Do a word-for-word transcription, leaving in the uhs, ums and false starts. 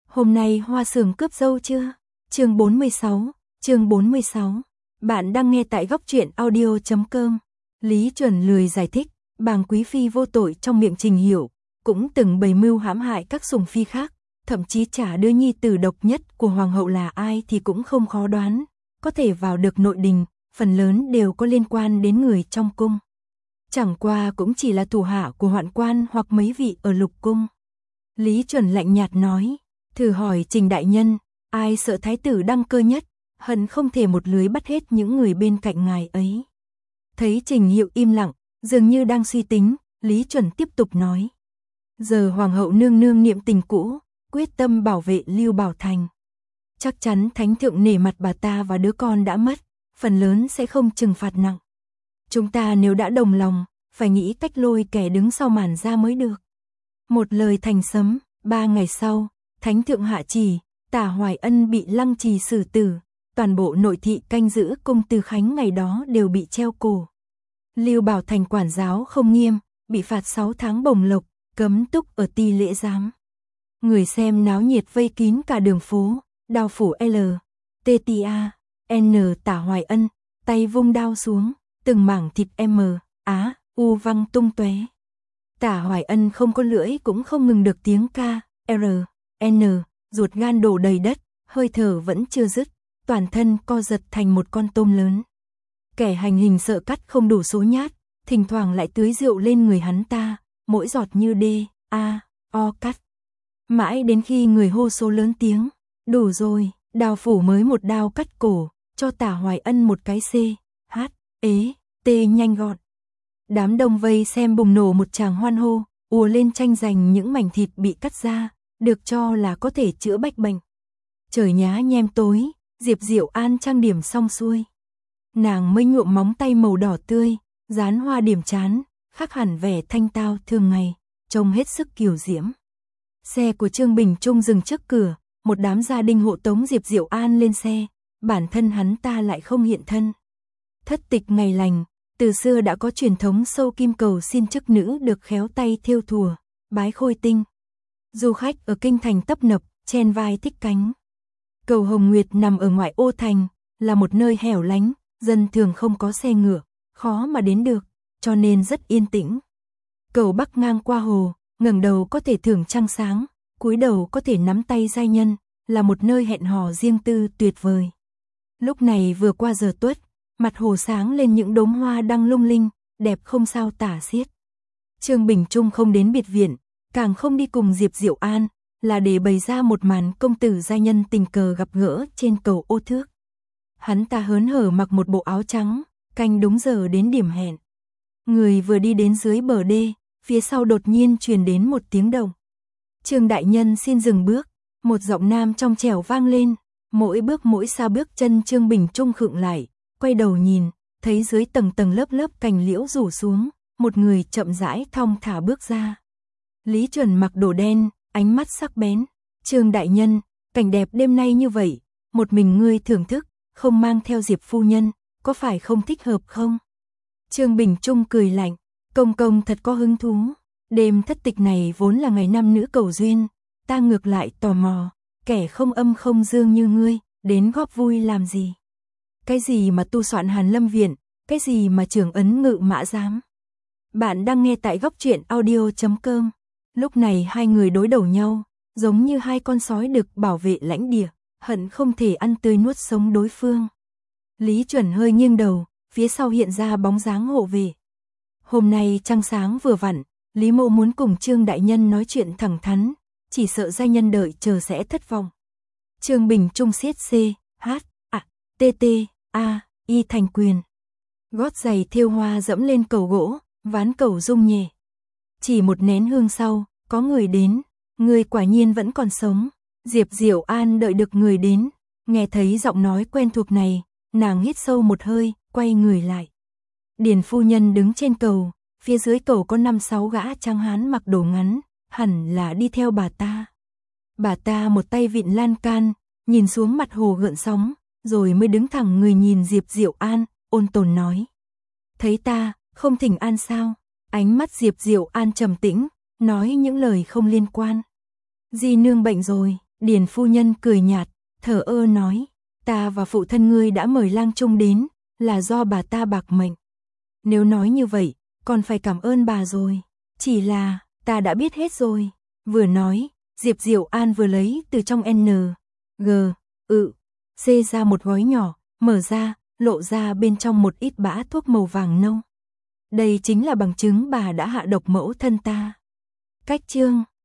Hôm nay Hoa Sường cướp dâu chưa? Chương bốn mươi sáu, chương bốn mươi sáu. Bạn đang nghe tại góc truyện audio chấm com. Lý Chuẩn lười giải thích, bàng quý phi vô tội trong miệng Trình Hiểu, cũng từng bày mưu hãm hại các sủng phi khác, thậm chí trả đứa nhi tử độc nhất của hoàng hậu là ai thì cũng không khó đoán, có thể vào được nội đình, phần lớn đều có liên quan đến người trong cung. Chẳng qua cũng chỉ là thủ hạ của hoạn quan hoặc mấy vị ở lục cung. Lý Chuẩn lạnh nhạt nói, thử hỏi Trình đại nhân, ai sợ thái tử đăng cơ nhất, hận không thể một lưới bắt hết những người bên cạnh ngài ấy. Thấy Trình Hiệu im lặng, dường như đang suy tính, Lý Chuẩn tiếp tục nói. Giờ hoàng hậu nương nương niệm tình cũ, quyết tâm bảo vệ Lưu Bảo Thành. Chắc chắn thánh thượng nể mặt bà ta và đứa con đã mất, phần lớn sẽ không trừng phạt nặng. Chúng ta nếu đã đồng lòng, phải nghĩ cách lôi kẻ đứng sau màn ra mới được. Một lời thành sấm, ba ngày sau, thánh thượng hạ chỉ, Tả Hoài Ân bị lăng trì xử tử, toàn bộ nội thị canh giữ cung Từ Khánh ngày đó đều bị treo cổ. Lưu Bảo Thành quản giáo không nghiêm, bị phạt sáu tháng bổng lộc, cấm túc ở ti lễ giám. Người xem náo nhiệt vây kín cả đường phố, đao phủ L, T T A, N Tả Hoài Ân, tay vung đao xuống, từng mảng thịt M, Á, U văng tung tóe. Tả Hoài Ân không có lưỡi cũng không ngừng được tiếng K, R, N, ruột gan đổ đầy đất, hơi thở vẫn chưa dứt, toàn thân co giật thành một con tôm lớn. Kẻ hành hình sợ cắt không đủ số nhát, thỉnh thoảng lại tưới rượu lên người hắn ta, mỗi giọt như D, A, O cắt. Mãi đến khi người hô số lớn tiếng, đủ rồi, đao phủ mới một đao cắt cổ, cho Tả Hoài Ân một cái C, H, ế, T nhanh gọn. Đám đông vây xem bùng nổ một tràng hoan hô, ùa lên tranh giành những mảnh thịt bị cắt ra, được cho là có thể chữa bách bệnh. Trời nhá nhem tối, Diệp Diệu An trang điểm xong xuôi. Nàng mới nhuộm móng tay màu đỏ tươi, dán hoa điểm trán, khác hẳn vẻ thanh tao thường ngày, trông hết sức kiều diễm. Xe của Trương Bình Trung dừng trước cửa, một đám gia đình hộ tống Diệp Diệu An lên xe, bản thân hắn ta lại không hiện thân. Thất tịch ngày lành, từ xưa đã có truyền thống sâu kim cầu xin chức nữ được khéo tay thêu thùa, bái khôi tinh. Du khách ở kinh thành tấp nập, chen vai thích cánh. Cầu Hồng Nguyệt nằm ở ngoại ô thành, là một nơi hẻo lánh, dân thường không có xe ngựa, khó mà đến được, cho nên rất yên tĩnh. Cầu bắc ngang qua hồ, ngẩng đầu có thể thưởng trăng sáng, cúi đầu có thể nắm tay giai nhân, là một nơi hẹn hò riêng tư tuyệt vời. Lúc này vừa qua giờ tuất, mặt hồ sáng lên những đốm hoa đang lung linh, đẹp không sao tả xiết. Trương Bình Trung không đến biệt viện, càng không đi cùng Diệp Diệu An, là để bày ra một màn công tử giai nhân tình cờ gặp gỡ trên cầu Ô Thước. Hắn ta hớn hở mặc một bộ áo trắng, canh đúng giờ đến điểm hẹn. Người vừa đi đến dưới bờ đê, phía sau đột nhiên truyền đến một tiếng động. Trương đại nhân xin dừng bước, một giọng nam trong trẻo vang lên, mỗi bước mỗi xa bước chân Trương Bình Trung khựng lại, quay đầu nhìn, thấy dưới tầng tầng lớp lớp cành liễu rủ xuống, một người chậm rãi thong thả bước ra. Lý Chuẩn mặc đồ đen, ánh mắt sắc bén. Trương đại nhân, cảnh đẹp đêm nay như vậy, một mình ngươi thưởng thức, không mang theo Diệp phu nhân, có phải không thích hợp không? Trương Bình Trung cười lạnh, công công thật có hứng thú. Đêm thất tịch này vốn là ngày nam nữ cầu duyên, ta ngược lại tò mò, kẻ không âm không dương như ngươi, đến góp vui làm gì? Cái gì mà tu soạn Hàn Lâm Viện, cái gì mà trưởng ấn ngự mã giám? Bạn đang nghe tại góc truyện audio chấm com. Lúc này hai người đối đầu nhau, giống như hai con sói đực bảo vệ lãnh địa, hận không thể ăn tươi nuốt sống đối phương. Lý Chuẩn hơi nghiêng đầu, phía sau hiện ra bóng dáng hộ vệ. Hôm nay trăng sáng vừa vặn, Lý Mộ muốn cùng Trương đại nhân nói chuyện thẳng thắn, chỉ sợ giai nhân đợi chờ sẽ thất vọng. Trương Bình Trung siết C, H, A, T T, A, Y thành quyền. Gót giày thêu hoa dẫm lên cầu gỗ, ván cầu rung nhẹ. Chỉ một nén hương sau, có người đến, người quả nhiên vẫn còn sống. Diệp Diệu An đợi được người đến, nghe thấy giọng nói quen thuộc này, nàng hít sâu một hơi, quay người lại. Điền phu nhân đứng trên cầu, phía dưới cầu có năm sáu gã tráng hán mặc đồ ngắn, hẳn là đi theo bà ta. Bà ta một tay vịn lan can, nhìn xuống mặt hồ gợn sóng, rồi mới đứng thẳng người nhìn Diệp Diệu An, ôn tồn nói. Thấy ta, không thỉnh an sao? Ánh mắt Diệp Diệu An trầm tĩnh, nói những lời không liên quan. Di nương bệnh rồi, Điền phu nhân cười nhạt, thở ơ nói, ta và phụ thân ngươi đã mời lang trung đến, là do bà ta bạc mệnh. Nếu nói như vậy, còn phải cảm ơn bà rồi. Chỉ là, ta đã biết hết rồi. Vừa nói, Diệp Diệu An vừa lấy từ trong N, G, ự, C ra một gói nhỏ, mở ra, lộ ra bên trong một ít bã thuốc màu vàng nâu. Đây chính là bằng chứng bà đã hạ độc mẫu thân ta. Cách chương